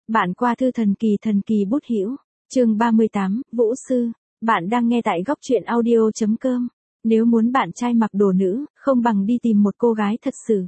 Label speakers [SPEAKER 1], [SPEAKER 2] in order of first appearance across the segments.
[SPEAKER 1] Bạn qua thư thần kỳ bút hữu, chương 38, Vũ Sư, bạn đang nghe tại góc truyện audio.com. Nếu muốn bạn trai mặc đồ nữ, không bằng đi tìm một cô gái thật sự.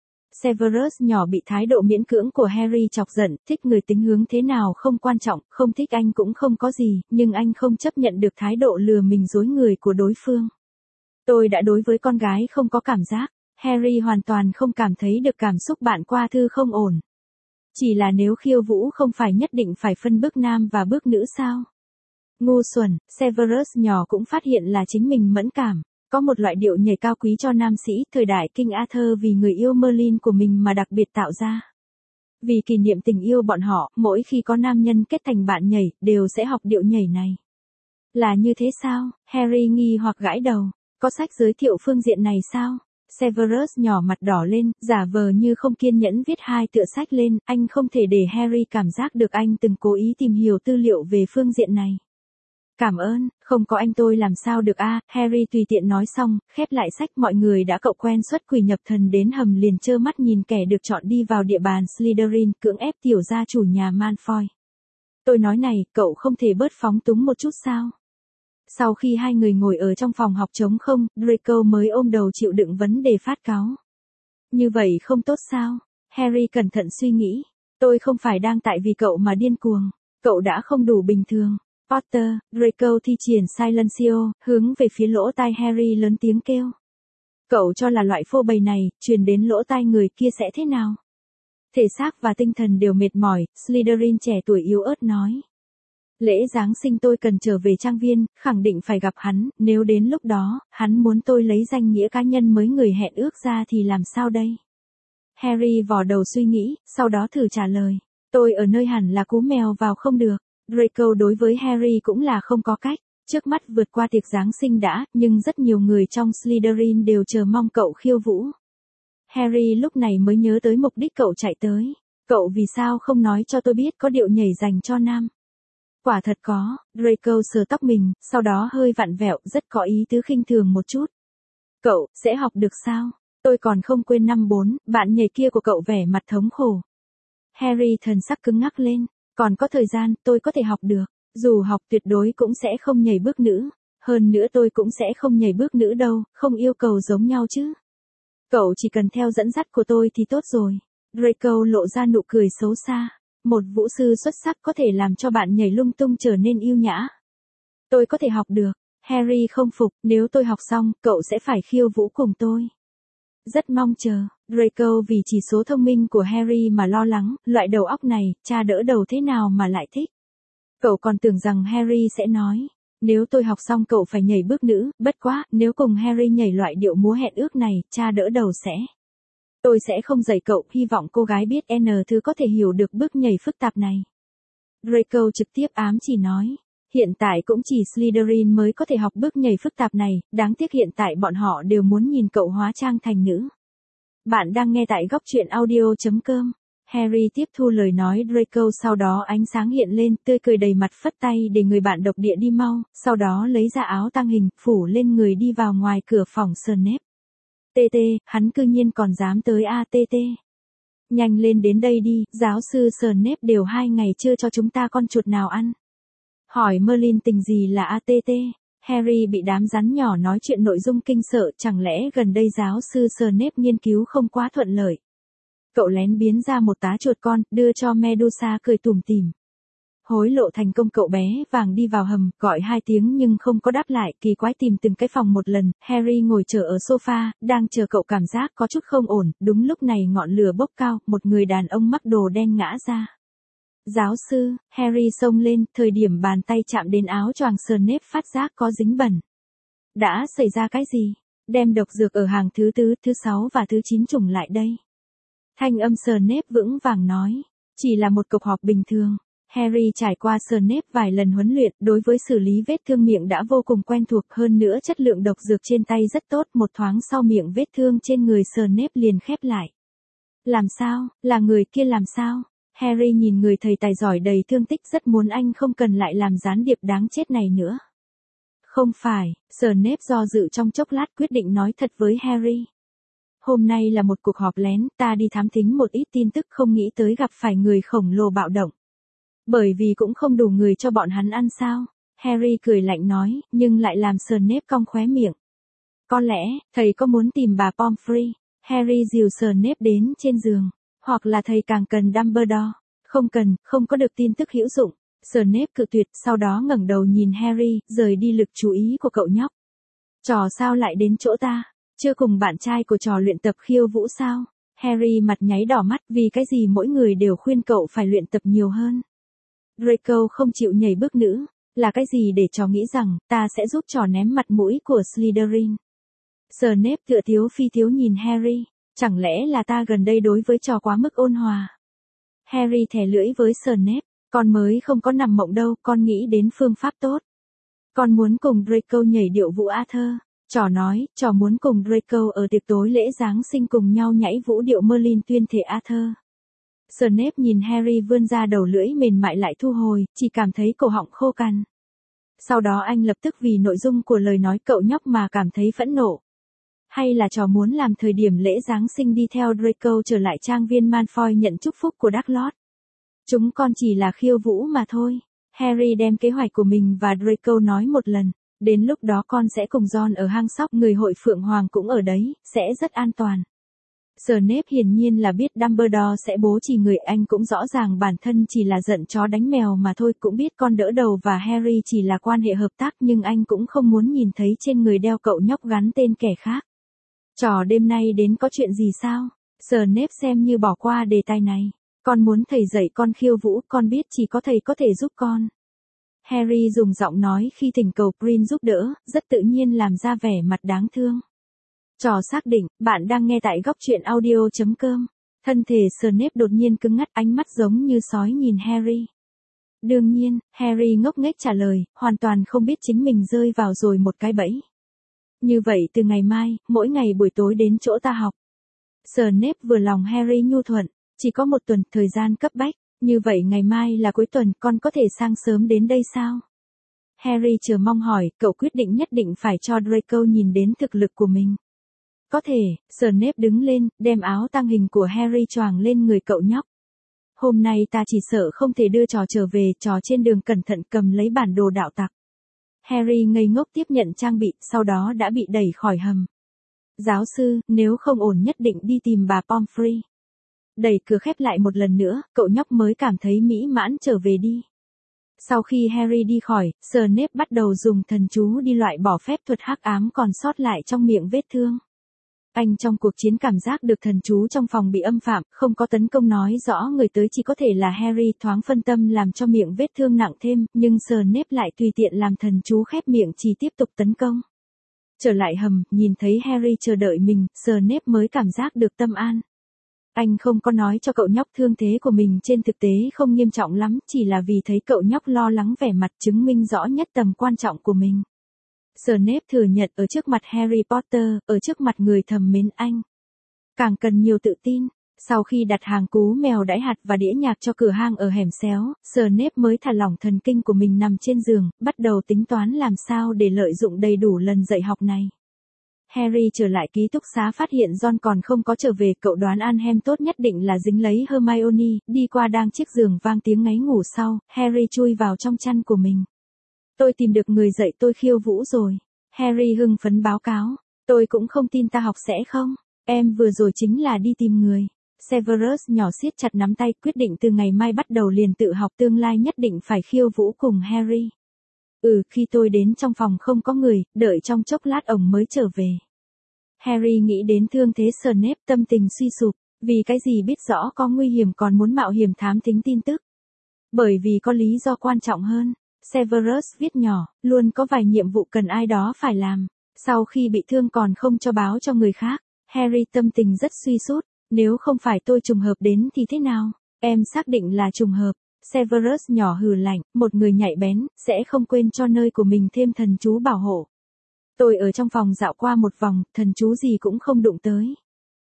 [SPEAKER 1] Severus nhỏ bị thái độ miễn cưỡng của Harry chọc giận, thích người tính hướng thế nào không quan trọng, không thích anh cũng không có gì, nhưng anh không chấp nhận được thái độ lừa mình dối người của đối phương. Tôi đã đối với con gái không có cảm giác, Harry hoàn toàn không cảm thấy được cảm xúc bạn qua thư không ổn. Chỉ là nếu khiêu vũ không phải nhất định phải phân bước nam và bước nữ sao? Ngu xuẩn, Severus nhỏ cũng phát hiện là chính mình mẫn cảm. Có một loại điệu nhảy cao quý cho nam sĩ thời đại King Arthur vì người yêu Merlin của mình mà đặc biệt tạo ra. Vì kỷ niệm tình yêu bọn họ, mỗi khi có nam nhân kết thành bạn nhảy, đều sẽ học điệu nhảy này. Là như thế sao? Harry nghi hoặc gãi đầu. Có sách giới thiệu phương diện này sao? Severus nhỏ mặt đỏ lên, giả vờ như không kiên nhẫn viết hai tựa sách lên, anh không thể để Harry cảm giác được anh từng cố ý tìm hiểu tư liệu về phương diện này. Cảm ơn, không có anh tôi làm sao được a? Harry tùy tiện nói xong, khép lại sách. Mọi người đã cậu quen xuất quỷ nhập thần đến hầm liền trơ mắt nhìn kẻ được chọn đi vào địa bàn Slytherin cưỡng ép tiểu gia chủ nhà Malfoy. Tôi nói này, cậu không thể bớt phóng túng một chút sao? Sau khi hai người ngồi ở trong phòng học trống không, Draco mới ôm đầu chịu đựng vấn đề phát cáu. Như vậy không tốt sao? Harry cẩn thận suy nghĩ. Tôi không phải đang tại vì cậu mà điên cuồng. Cậu đã không đủ bình thường. Potter, Draco thi triển Silencio, hướng về phía lỗ tai Harry lớn tiếng kêu. Cậu cho là loại phô bày này, truyền đến lỗ tai người kia sẽ thế nào? Thể xác và tinh thần đều mệt mỏi, Slytherin trẻ tuổi yếu ớt nói. Lễ Giáng sinh tôi cần trở về trang viên, khẳng định phải gặp hắn, nếu đến lúc đó, hắn muốn tôi lấy danh nghĩa cá nhân mới người hẹn ước ra thì làm sao đây? Harry vò đầu suy nghĩ, sau đó thử trả lời. Tôi ở nơi hẳn là cú mèo vào không được. Draco đối với Harry cũng là không có cách, trước mắt vượt qua tiệc Giáng sinh đã, nhưng rất nhiều người trong Slytherin đều chờ mong cậu khiêu vũ. Harry lúc này mới nhớ tới mục đích cậu chạy tới. Cậu vì sao không nói cho tôi biết có điệu nhảy dành cho nam? Quả thật có, Draco sờ tóc mình, sau đó hơi vặn vẹo, rất có ý tứ khinh thường một chút. Cậu, sẽ học được sao? Tôi còn không quên năm 4, bạn nhảy kia của cậu vẻ mặt thống khổ. Harry thần sắc cứng ngắc lên, còn có thời gian, tôi có thể học được. Dù học tuyệt đối cũng sẽ không nhảy bước nữ. Hơn nữa tôi cũng sẽ không nhảy bước nữ đâu, không yêu cầu giống nhau chứ. Cậu chỉ cần theo dẫn dắt của tôi thì tốt rồi. Draco lộ ra nụ cười xấu xa. Một vũ sư xuất sắc có thể làm cho bạn nhảy lung tung trở nên yêu nhã. Tôi có thể học được. Harry không phục, nếu tôi học xong, cậu sẽ phải khiêu vũ cùng tôi. Rất mong chờ. Draco vì chỉ số thông minh của Harry mà lo lắng, loại đầu óc này, cha đỡ đầu thế nào mà lại thích. Cậu còn tưởng rằng Harry sẽ nói, nếu tôi học xong cậu phải nhảy bước nữ, bất quá, nếu cùng Harry nhảy loại điệu múa hẹn ước này, cha đỡ đầu sẽ. Tôi sẽ không dạy cậu, hy vọng cô gái biết N thứ có thể hiểu được bước nhảy phức tạp này. Draco trực tiếp ám chỉ nói, hiện tại cũng chỉ Slytherin mới có thể học bước nhảy phức tạp này, đáng tiếc hiện tại bọn họ đều muốn nhìn cậu hóa trang thành nữ. Bạn đang nghe tại góc truyện audio.com. Harry tiếp thu lời nói Draco, sau đó ánh sáng hiện lên, tươi cười đầy mặt, phất tay để người bạn độc địa đi mau, sau đó lấy ra áo tang hình, phủ lên người đi vào ngoài cửa phòng Snape. TT, hắn cư nhiên còn dám tới ATT. Nhanh lên đến đây đi, giáo sư Snape đều 2 ngày chưa cho chúng ta con chuột nào ăn. Hỏi Merlin tình gì là ATT. Harry bị đám rắn nhỏ nói chuyện nội dung kinh sợ, chẳng lẽ gần đây giáo sư Snape nghiên cứu không quá thuận lợi. Cậu lén biến ra một tá chuột con, đưa cho Medusa cười tủm tỉm. Hối lộ thành công, cậu bé vàng đi vào hầm, gọi 2 tiếng nhưng không có đáp lại, kỳ quái tìm từng cái phòng một lần. Harry ngồi chờ ở sofa, đang chờ cậu cảm giác có chút không ổn, đúng lúc này ngọn lửa bốc cao, một người đàn ông mặc đồ đen ngã ra. Giáo sư, Harry xông lên, thời điểm bàn tay chạm đến áo choàng Snape phát giác có dính bẩn. Đã xảy ra cái gì? Đem độc dược ở hàng thứ 4, thứ 6 và thứ 9 trùng lại đây. Thanh âm Snape vững vàng nói, chỉ là một cuộc họp bình thường. Harry trải qua Snape vài lần huấn luyện, đối với xử lý vết thương miệng đã vô cùng quen thuộc, hơn nữa chất lượng độc dược trên tay rất tốt, một thoáng sau miệng vết thương trên người Snape liền khép lại. Làm sao, là người kia làm sao? Harry nhìn người thầy tài giỏi đầy thương tích, rất muốn anh không cần lại làm gián điệp đáng chết này nữa. Không phải, Snape do dự trong chốc lát quyết định nói thật với Harry. Hôm nay là một cuộc họp lén, ta đi thám thính một ít tin tức, không nghĩ tới gặp phải người khổng lồ bạo động. Bởi vì cũng không đủ người cho bọn hắn ăn sao? Harry cười lạnh nói, nhưng lại làm Snape cong khóe miệng. Có lẽ, thầy có muốn tìm bà Pomfrey? Harry dìu Snape đến trên giường. Hoặc là thầy càng cần Dumbledore? Không cần, không có được tin tức hữu dụng. Snape cự tuyệt, sau đó ngẩng đầu nhìn Harry, rời đi lực chú ý của cậu nhóc. Trò sao lại đến chỗ ta? Chưa cùng bạn trai của trò luyện tập khiêu vũ sao? Harry mặt nháy đỏ mắt vì cái gì mỗi người đều khuyên cậu phải luyện tập nhiều hơn. Draco không chịu nhảy bước nữ, là cái gì để trò nghĩ rằng ta sẽ giúp trò ném mặt mũi của Slytherin. Snape tựa thiếu phi thiếu nhìn Harry, chẳng lẽ là ta gần đây đối với trò quá mức ôn hòa. Harry thè lưỡi với Snape, con mới không có nằm mộng đâu, con nghĩ đến phương pháp tốt. Con muốn cùng Draco nhảy điệu vũ Arthur. Trò nói, trò muốn cùng Draco ở tiệc tối lễ Giáng sinh cùng nhau nhảy vũ điệu Merlin tuyên thệ Arthur. Snape nhìn Harry vươn ra đầu lưỡi mềm mại lại thu hồi, chỉ cảm thấy cổ họng khô cằn. Sau đó anh lập tức vì nội dung của lời nói cậu nhóc mà cảm thấy phẫn nộ. Hay là trò muốn làm thời điểm lễ Giáng sinh đi theo Draco trở lại trang viên Malfoy nhận chúc phúc của Dumbledore? Chúng con chỉ là khiêu vũ mà thôi. Harry đem kế hoạch của mình và Draco nói một lần. Đến lúc đó con sẽ cùng Ron ở hang sóc, người hội Phượng Hoàng cũng ở đấy, sẽ rất an toàn. Snape hiển nhiên là biết Dumbledore sẽ bố trì người, anh cũng rõ ràng bản thân chỉ là giận chó đánh mèo mà thôi, cũng biết con đỡ đầu và Harry chỉ là quan hệ hợp tác, nhưng anh cũng không muốn nhìn thấy trên người đeo cậu nhóc gắn tên kẻ khác. Trò đêm nay đến có chuyện gì sao? Snape xem như bỏ qua đề tài này. Con muốn thầy dạy con khiêu vũ, con biết chỉ có thầy có thể giúp con. Harry dùng giọng nói khi thỉnh cầu Prin giúp đỡ, rất tự nhiên làm ra vẻ mặt đáng thương. Trò xác định, bạn đang nghe tại góc truyện audio.com. Thân thể Snape đột nhiên cứng ngắt, ánh mắt giống như sói nhìn Harry. Đương nhiên, Harry ngốc nghếch trả lời, hoàn toàn không biết chính mình rơi vào rồi một cái bẫy. Như vậy từ ngày mai, mỗi ngày buổi tối đến chỗ ta học. Snape vừa lòng Harry nhu thuận, chỉ có một tuần, thời gian cấp bách. Như vậy ngày mai là cuối tuần, con có thể sang sớm đến đây sao? Harry chờ mong hỏi, cậu quyết định nhất định phải cho Draco nhìn đến thực lực của mình. Có thể. Snape đứng lên, đem áo tang hình của Harry choàng lên người cậu nhóc. Hôm nay ta chỉ sợ không thể đưa trò trở về, trò trên đường cẩn thận cầm lấy bản đồ đạo tặc. Harry ngây ngốc tiếp nhận trang bị, sau đó đã bị đẩy khỏi hầm. Giáo sư, nếu không ổn nhất định đi tìm bà Pomfrey. Đẩy cửa khép lại một lần nữa, cậu nhóc mới cảm thấy mỹ mãn trở về đi. Sau khi Harry đi khỏi, Snape bắt đầu dùng thần chú đi loại bỏ phép thuật hắc ám còn sót lại trong miệng vết thương. Anh trong cuộc chiến cảm giác được thần chú trong phòng bị âm phạm, không có tấn công nói rõ người tới chỉ có thể là Harry, thoáng phân tâm làm cho miệng vết thương nặng thêm, nhưng Snape lại tùy tiện làm thần chú khép miệng chỉ tiếp tục tấn công. Trở lại hầm, nhìn thấy Harry chờ đợi mình, Snape mới cảm giác được tâm an. Anh không có nói cho cậu nhóc thương thế của mình trên thực tế không nghiêm trọng lắm, chỉ là vì thấy cậu nhóc lo lắng vẻ mặt chứng minh rõ nhất tầm quan trọng của mình. Snape thừa nhận ở trước mặt Harry Potter, ở trước mặt người thầm mến anh. Càng cần nhiều tự tin. Sau khi đặt hàng cú mèo đãi hạt và đĩa nhạc cho cửa hang ở hẻm xéo, Snape mới thả lỏng thần kinh của mình nằm trên giường, bắt đầu tính toán làm sao để lợi dụng đầy đủ lần dạy học này. Harry trở lại ký túc xá phát hiện Ron còn không có trở về, cậu đoán Anhem tốt nhất định là dính lấy Hermione, đi qua đang chiếc giường vang tiếng ngáy ngủ sau, Harry chui vào trong chăn của mình. Tôi tìm được người dạy tôi khiêu vũ rồi. Harry hưng phấn báo cáo, tôi cũng không tin ta học sẽ không. Em vừa rồi chính là đi tìm người. Severus nhỏ siết chặt nắm tay, quyết định từ ngày mai bắt đầu liền tự học, tương lai nhất định phải khiêu vũ cùng Harry. Khi tôi đến trong phòng không có người, đợi trong chốc lát ổng mới trở về. Harry nghĩ đến thương thế Snape, tâm tình suy sụp, vì cái gì biết rõ có nguy hiểm còn muốn mạo hiểm thám thính tin tức. Bởi vì có lý do quan trọng hơn. Severus viết nhỏ, luôn có vài nhiệm vụ cần ai đó phải làm. Sau khi bị thương còn không cho báo cho người khác. Harry tâm tình rất suy sút, nếu không phải tôi trùng hợp đến thì thế nào? Em xác định là trùng hợp. Severus nhỏ hừ lạnh, một người nhạy bén, sẽ không quên cho nơi của mình thêm thần chú bảo hộ. Tôi ở trong phòng dạo qua một vòng, thần chú gì cũng không đụng tới.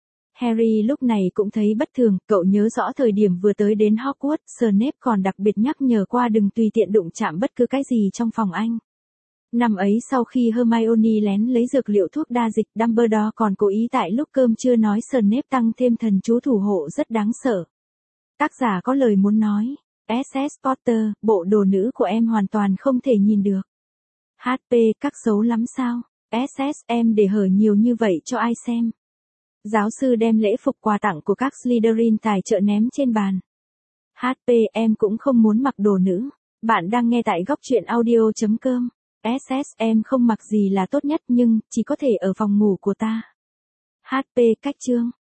[SPEAKER 1] Harry lúc này cũng thấy bất thường, cậu nhớ rõ thời điểm vừa tới đến Hogwarts, Snape còn đặc biệt nhắc nhở qua đừng tùy tiện đụng chạm bất cứ cái gì trong phòng anh. Năm ấy sau khi Hermione lén lấy dược liệu thuốc đa dịch, Dumbledore còn cố ý tại lúc cơm trưa nói Snape tăng thêm thần chú thủ hộ rất đáng sợ. Tác giả có lời muốn nói. SS Potter, bộ đồ nữ của em hoàn toàn không thể nhìn được. HP, các xấu lắm sao? SS, em để hở nhiều như vậy cho ai xem? Giáo sư đem lễ phục quà tặng của các Slytherin tài trợ ném trên bàn. HP, em cũng không muốn mặc đồ nữ. Bạn đang nghe tại góc truyện audio.com. SS, em không mặc gì là tốt nhất nhưng chỉ có thể ở phòng ngủ của ta. HP, cách chương.